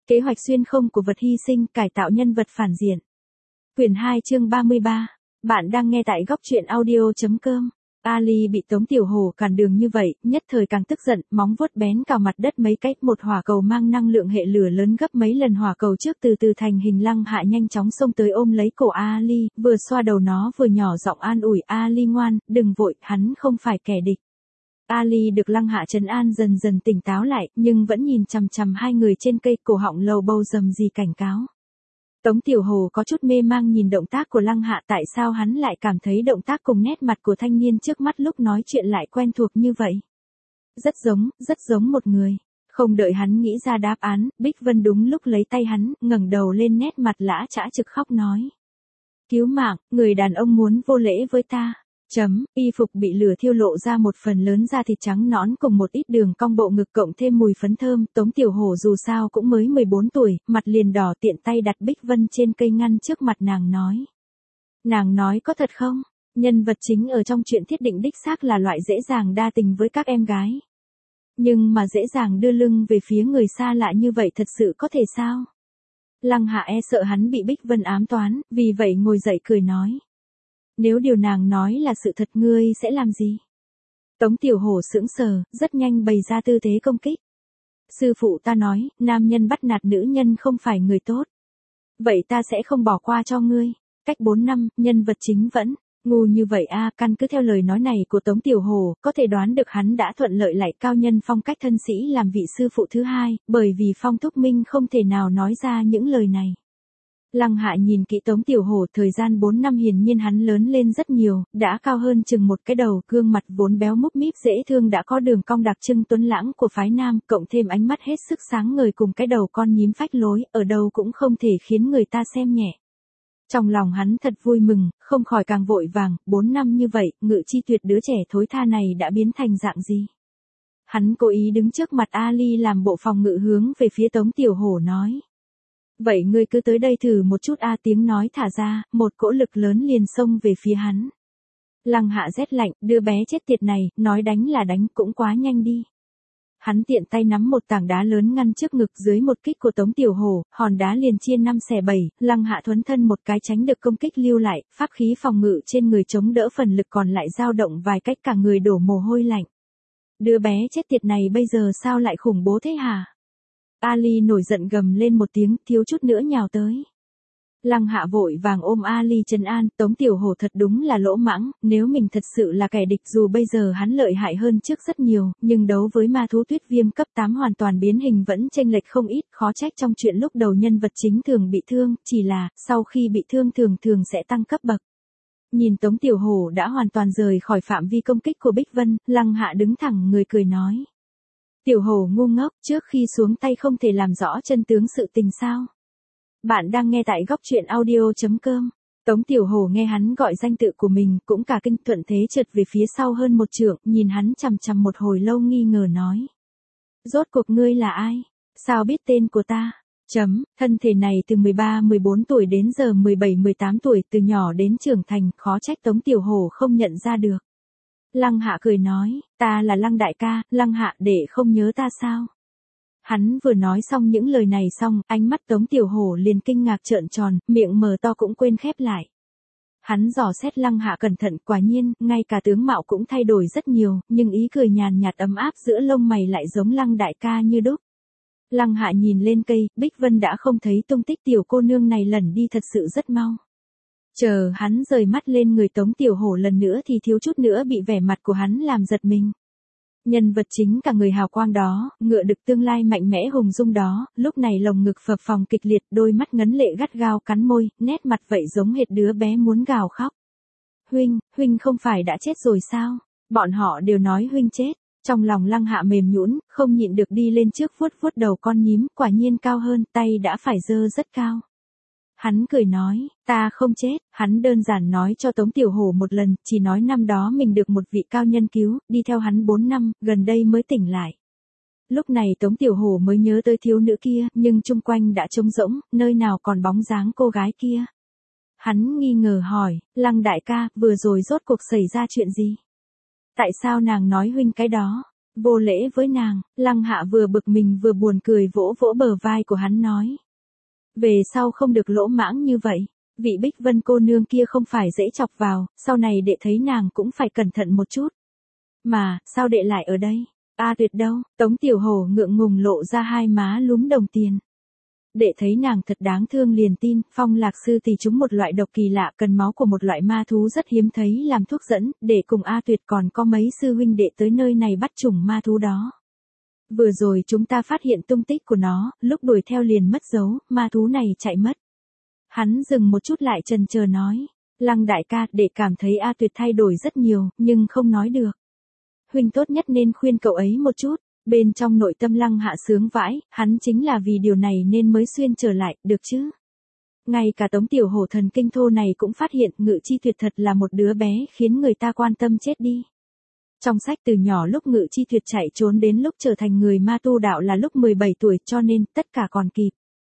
Kế hoạch xuyên không của vật hy sinh, cải tạo nhân vật phản diện. Quyển 2 chương 33. Bạn đang nghe tại góc truyện audio.com. Ali bị Tống Tiểu Hổ cản đường như vậy, nhất thời càng tức giận, móng vuốt bén cào mặt đất mấy cái, một hỏa cầu mang năng lượng hệ lửa lớn gấp mấy lần hỏa cầu trước từ từ thành hình. Lăng Hạ nhanh chóng xông tới ôm lấy cổ Ali, vừa xoa đầu nó vừa nhỏ giọng an ủi, Ali ngoan, đừng vội, hắn không phải kẻ địch. Ali được Lăng Hạ trấn an dần dần tỉnh táo lại, nhưng vẫn nhìn chằm chằm hai người trên cây, cổ họng lầu bầu rầm rì cảnh cáo. Tống Tiểu Hổ có chút mê mang nhìn động tác của Lăng Hạ, tại sao hắn lại cảm thấy động tác cùng nét mặt của thanh niên trước mắt lúc nói chuyện lại quen thuộc như vậy. Rất giống một người. Không đợi hắn nghĩ ra đáp án, Bích Vân đúng lúc lấy tay hắn, ngẩng đầu lên, nét mặt lã chã trực khóc nói. Cứu mạng, người đàn ông muốn vô lễ với ta. Y phục bị lửa thiêu lộ ra một phần lớn da thịt trắng nõn cùng một ít đường cong bộ ngực cộng thêm mùi phấn thơm. Tống Tiểu Hổ dù sao cũng mới 14 tuổi, mặt liền đỏ, tiện tay đặt Bích Vân trên cây ngăn trước mặt nàng nói. Nàng nói có thật không? Nhân vật chính ở trong truyện thiết định đích xác là loại dễ dàng đa tình với các em gái. Nhưng mà dễ dàng đưa lưng về phía người xa lạ như vậy thật sự có thể sao? Lăng Hạ sợ hắn bị Bích Vân ám toán, vì vậy ngồi dậy cười nói. Nếu điều nàng nói là sự thật, ngươi sẽ làm gì? Tống Tiểu Hổ sững sờ, rất nhanh bày ra tư thế công kích. Sư phụ ta nói, nam nhân bắt nạt nữ nhân không phải người tốt. Vậy ta sẽ không bỏ qua cho ngươi. Cách 4 năm, nhân vật chính vẫn ngu như vậy a. Căn cứ theo lời nói này của Tống Tiểu Hổ, có thể đoán được hắn đã thuận lợi lại cao nhân phong cách thân sĩ làm vị sư phụ thứ hai, bởi vì Phong Thúc Minh không thể nào nói ra những lời này. Lăng Hạ nhìn kỹ Tống Tiểu Hổ, thời gian 4 năm hiển nhiên hắn lớn lên rất nhiều, đã cao hơn chừng một cái đầu, gương mặt vốn béo múp míp dễ thương đã có đường cong đặc trưng tuấn lãng của phái nam, cộng thêm ánh mắt hết sức sáng ngời cùng cái đầu con nhím phách lối, ở đâu cũng không thể khiến người ta xem nhẹ. Trong lòng hắn thật vui mừng, không khỏi càng vội vàng, 4 năm như vậy, Ngự Chi Tuyệt đứa trẻ thối tha này đã biến thành dạng gì? Hắn cố ý đứng trước mặt Ali làm bộ phòng ngự hướng về phía Tống Tiểu Hổ nói. Vậy ngươi cứ tới đây thử một chút a. Tiếng nói thả ra, một cỗ lực lớn liền xông về phía hắn. Lăng Hạ rét lạnh, đứa bé chết tiệt này, nói đánh là đánh cũng quá nhanh đi. Hắn tiện tay nắm một tảng đá lớn ngăn trước ngực, dưới một kích của Tống Tiểu Hổ, hòn đá liền chia 5 xẻ 7, Lăng Hạ thuấn thân một cái tránh được công kích lưu lại, pháp khí phòng ngự trên người chống đỡ, phần lực còn lại dao động vài cách, cả người đổ mồ hôi lạnh. Đứa bé chết tiệt này bây giờ sao lại khủng bố thế hả? Ali nổi giận gầm lên một tiếng, thiếu chút nữa nhào tới. Lăng Hạ vội vàng ôm Ali trấn an, Tống Tiểu Hổ thật đúng là lỗ mãng, nếu mình thật sự là kẻ địch, dù bây giờ hắn lợi hại hơn trước rất nhiều, nhưng đấu với ma thú Tuyết Viêm cấp 8 hoàn toàn biến hình vẫn chênh lệch không ít, khó trách trong chuyện lúc đầu nhân vật chính thường bị thương, chỉ là, sau khi bị thương thường sẽ tăng cấp bậc. Nhìn Tống Tiểu Hổ đã hoàn toàn rời khỏi phạm vi công kích của Bích Vân, Lăng Hạ đứng thẳng người cười nói. Tiểu Hổ ngu ngốc, trước khi xuống tay không thể làm rõ chân tướng sự tình sao? Bạn đang nghe tại góc truyện audio.com. Tống Tiểu Hổ nghe hắn gọi danh tự của mình, cũng cả kinh, thuận thế trượt về phía sau hơn một trượng, nhìn hắn chằm chằm một hồi lâu nghi ngờ nói. Rốt cuộc ngươi là ai? Sao biết tên của ta? Thân thể này từ 13-14 tuổi đến giờ 17-18 tuổi, từ nhỏ đến trưởng thành, khó trách Tống Tiểu Hổ không nhận ra được. Lăng Hạ cười nói, ta là Lăng đại ca. Lăng Hạ, để không nhớ ta sao? Hắn vừa nói xong những lời này xong, ánh mắt Tống Tiểu Hổ liền kinh ngạc trợn tròn, miệng mở to cũng quên khép lại. Hắn dò xét Lăng Hạ cẩn thận, quả nhiên, ngay cả tướng mạo cũng thay đổi rất nhiều, nhưng ý cười nhàn nhạt ấm áp giữa lông mày lại giống Lăng đại ca như đúc. Lăng Hạ nhìn lên cây, Bích Vân đã không thấy tung tích tiểu cô nương này lẩn đi thật sự rất mau. Chờ hắn rời mắt lên người Tống Tiểu Hổ lần nữa thì thiếu chút nữa bị vẻ mặt của hắn làm giật mình. Nhân vật chính cả người hào quang đó, ngựa được tương lai mạnh mẽ hùng dung đó, lúc này lồng ngực phập phồng kịch liệt, đôi mắt ngấn lệ gắt gao cắn môi, nét mặt vậy giống hệt đứa bé muốn gào khóc. Huynh không phải đã chết rồi sao? Bọn họ đều nói huynh chết. Trong lòng Lăng Hạ mềm nhũn, không nhịn được đi lên trước vuốt vuốt đầu con nhím, quả nhiên cao hơn, tay đã phải giơ rất cao. Hắn cười nói, ta không chết. Hắn đơn giản nói cho Tống Tiểu Hổ một lần, chỉ nói năm đó mình được một vị cao nhân cứu, đi theo hắn 4 năm, gần đây mới tỉnh lại. Lúc này Tống Tiểu Hổ mới nhớ tới thiếu nữ kia, nhưng chung quanh đã trống rỗng, nơi nào còn bóng dáng cô gái kia. Hắn nghi ngờ hỏi, Lăng đại ca, vừa rồi rốt cuộc xảy ra chuyện gì? Tại sao nàng nói huynh cái đó? Vô lễ với nàng, Lăng Hạ vừa bực mình vừa buồn cười vỗ vỗ bờ vai của hắn nói. Về sau không được lỗ mãng như vậy, vị Bích Vân cô nương kia không phải dễ chọc vào, sau này đệ thấy nàng cũng phải cẩn thận một chút. Mà, sao đệ lại ở đây? A Tuyệt đâu? Tống Tiểu Hổ ngượng ngùng lộ ra hai má lúm đồng tiền. Đệ thấy nàng thật đáng thương liền tin, Phong Lạc sư tỷ trúng một loại độc kỳ lạ cần máu của một loại ma thú rất hiếm thấy làm thuốc dẫn, để cùng A Tuyệt còn có mấy sư huynh đệ tới nơi này bắt chủng ma thú đó. Vừa rồi chúng ta phát hiện tung tích của nó, lúc đuổi theo liền mất dấu, ma thú này chạy mất. Hắn dừng một chút lại chần chờ nói, Lăng đại ca, đệ cảm thấy A Tuyệt thay đổi rất nhiều, nhưng không nói được. Huynh tốt nhất nên khuyên cậu ấy một chút. Bên trong nội tâm Lăng Hạ sướng vãi, hắn chính là vì điều này nên mới xuyên trở lại, được chứ? Ngay cả Tống Tiểu Hổ thần kinh thô này cũng phát hiện Ngự Chi Tuyệt thật là một đứa bé khiến người ta quan tâm chết đi. Trong sách từ nhỏ lúc Ngự Chi Tuyệt chạy trốn đến lúc trở thành người ma tu đạo là lúc 17 tuổi cho nên tất cả còn kịp.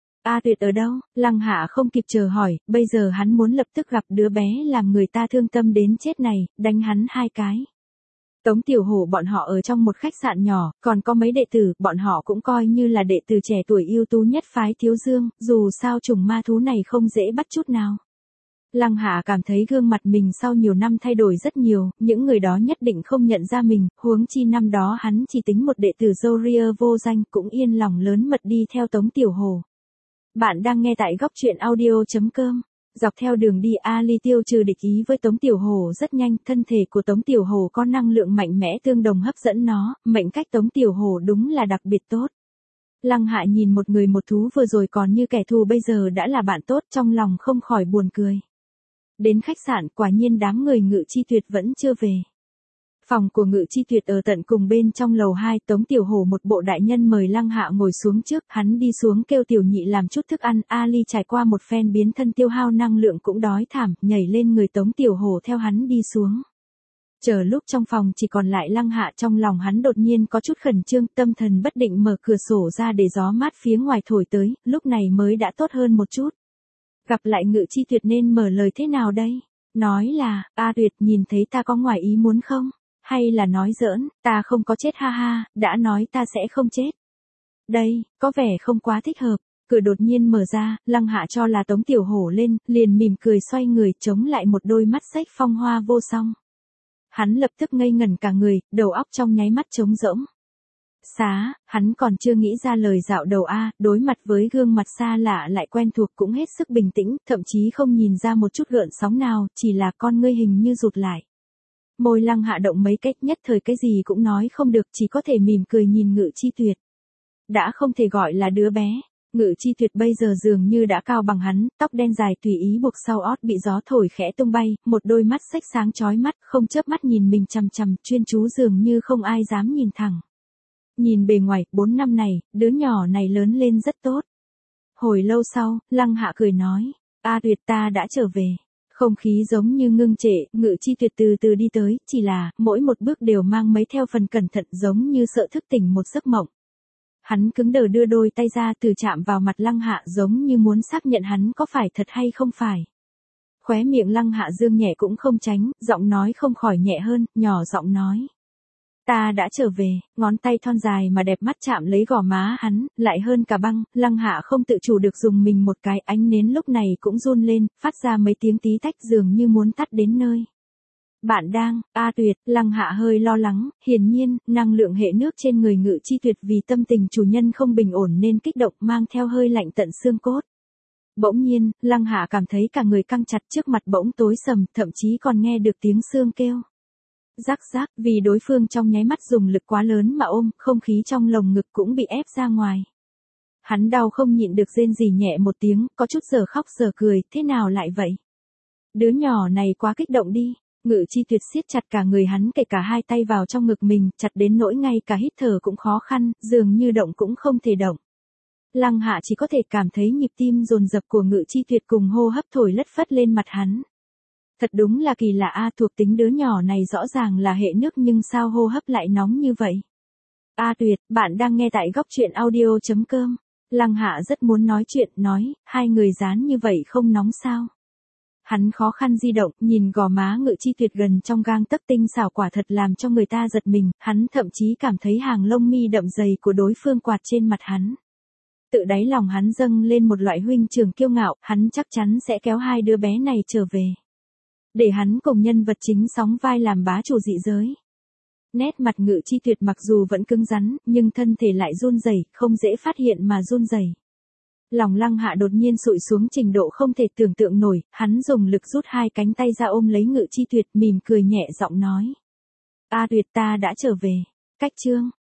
A Tuyệt ở đâu? Lăng Hạ không kịp chờ hỏi, bây giờ hắn muốn lập tức gặp đứa bé làm người ta thương tâm đến chết này, đánh hắn hai cái. Tống Tiểu Hổ bọn họ ở trong một khách sạn nhỏ, còn có mấy đệ tử, bọn họ cũng coi như là đệ tử trẻ tuổi ưu tú nhất phái Thiếu Dương, dù sao chủng ma thú này không dễ bắt chút nào. Lăng Hạ cảm thấy gương mặt mình sau nhiều năm thay đổi rất nhiều, những người đó nhất định không nhận ra mình, huống chi năm đó hắn chỉ tính một đệ tử Zoria vô danh cũng yên lòng lớn mật đi theo Tống Tiểu Hổ. Bạn đang nghe tại góc truyện audio.com. Dọc theo đường đi Ali tiêu trừ địch ý với Tống Tiểu Hổ rất nhanh, thân thể của Tống Tiểu Hổ có năng lượng mạnh mẽ tương đồng hấp dẫn nó, mệnh cách Tống Tiểu Hổ đúng là đặc biệt tốt. Lăng Hạ nhìn một người một thú vừa rồi còn như kẻ thù bây giờ đã là bạn tốt, trong lòng không khỏi buồn cười. Đến khách sạn, quả nhiên đám người Ngự Chi Tuyệt vẫn chưa về. Phòng của Ngự Chi Tuyệt ở tận cùng bên trong lầu 2, Tống Tiểu Hổ một bộ đại nhân mời Lăng Hạ ngồi xuống trước, hắn đi xuống kêu Tiểu Nhị làm chút thức ăn, Ali trải qua một phen biến thân tiêu hao năng lượng cũng đói thảm, nhảy lên người Tống Tiểu Hổ theo hắn đi xuống. Chờ lúc trong phòng chỉ còn lại Lăng Hạ, trong lòng hắn đột nhiên có chút khẩn trương, tâm thần bất định mở cửa sổ ra để gió mát phía ngoài thổi tới, lúc này mới đã tốt hơn một chút. Gặp lại Ngự Chi Tuyệt nên mở lời thế nào đây? Nói là, A Tuyệt nhìn thấy ta có ngoài ý muốn không? Hay là nói giỡn, ta không có chết ha ha, đã nói ta sẽ không chết. Đây, có vẻ không quá thích hợp. Cửa đột nhiên mở ra, Lăng Hạ cho là Tống Tiểu Hổ lên, liền mỉm cười xoay người chống lại một đôi mắt sách phong hoa vô song. Hắn lập tức ngây ngẩn cả người, đầu óc trong nháy mắt trống rỗng. Hắn còn chưa nghĩ ra lời dạo đầu đối mặt với gương mặt xa lạ lại quen thuộc cũng hết sức bình tĩnh, thậm chí không nhìn ra một chút gợn sóng nào, chỉ là con ngươi hình như rụt lại. Môi Lăng Hạ động mấy cách nhất thời cái gì cũng nói không được, chỉ có thể mỉm cười nhìn Ngự Chi Tuyệt. Đã không thể gọi là đứa bé. Ngự Chi Tuyệt bây giờ dường như đã cao bằng hắn, tóc đen dài tùy ý buộc sau ót bị gió thổi khẽ tung bay, một đôi mắt xếch sáng chói mắt, không chớp mắt nhìn mình chằm chằm, chuyên chú dường như không ai dám nhìn thẳng. Nhìn bề ngoài, 4 năm này, đứa nhỏ này lớn lên rất tốt. Hồi lâu sau, Lăng Hạ cười nói, A Tuyệt ta đã trở về. Không khí giống như ngưng trệ, Ngự Chi Tuyệt từ từ đi tới, chỉ là, mỗi một bước đều mang mấy theo phần cẩn thận giống như sợ thức tỉnh một giấc mộng. Hắn cứng đờ đưa đôi tay ra từ chạm vào mặt Lăng Hạ giống như muốn xác nhận hắn có phải thật hay không phải. Khóe miệng Lăng Hạ dương nhẹ cũng không tránh, giọng nói không khỏi nhẹ hơn, nhỏ giọng nói. Ta đã trở về, ngón tay thon dài mà đẹp mắt chạm lấy gò má hắn, lại hơn cả băng, Lăng Hạ không tự chủ được dùng mình một cái, ánh nến lúc này cũng run lên, phát ra mấy tiếng tí tách dường như muốn tắt đến nơi. Bạn đang, A Tuyệt, Lăng Hạ hơi lo lắng, hiển nhiên, năng lượng hệ nước trên người Ngự Chi Tuyệt vì tâm tình chủ nhân không bình ổn nên kích động mang theo hơi lạnh tận xương cốt. Bỗng nhiên, Lăng Hạ cảm thấy cả người căng chặt trước mặt bỗng tối sầm, thậm chí còn nghe được tiếng xương kêu. Rắc rắc, vì đối phương trong nháy mắt dùng lực quá lớn mà ôm, không khí trong lồng ngực cũng bị ép ra ngoài. Hắn đau không nhịn được rên rỉ nhẹ một tiếng, có chút giờ khóc giờ cười, thế nào lại vậy? Đứa nhỏ này quá kích động đi. Ngự Chi Tuyệt siết chặt cả người hắn, kể cả hai tay vào trong ngực mình, chặt đến nỗi ngay cả hít thở cũng khó khăn, dường như động cũng không thể động. Lăng Hạ chỉ có thể cảm thấy nhịp tim dồn dập của Ngự Chi Tuyệt cùng hô hấp thổi lất phất lên mặt hắn. Thật đúng là kỳ lạ thuộc tính đứa nhỏ này rõ ràng là hệ nước nhưng sao hô hấp lại nóng như vậy. A Tuyệt, bạn đang nghe tại góc truyện audio.com. Lăng Hạ rất muốn nói chuyện, nói, hai người dán như vậy không nóng sao? Hắn khó khăn di động, nhìn gò má Ngự Chi Tuyệt gần trong gang tấc tinh xảo quả thật làm cho người ta giật mình, hắn thậm chí cảm thấy hàng lông mi đậm dày của đối phương quạt trên mặt hắn. Tự đáy lòng hắn dâng lên một loại huynh trưởng kiêu ngạo, hắn chắc chắn sẽ kéo hai đứa bé này trở về. Để hắn cùng nhân vật chính sóng vai làm bá chủ dị giới. Nét mặt Ngự Chi Tuyệt mặc dù vẫn cứng rắn, nhưng thân thể lại run rẩy, không dễ phát hiện mà run rẩy. Lòng Lăng Hạ đột nhiên sụi xuống trình độ không thể tưởng tượng nổi, hắn dùng lực rút hai cánh tay ra ôm lấy Ngự Chi Tuyệt, mỉm cười nhẹ giọng nói. A Tuyệt, ta đã trở về. Cách chương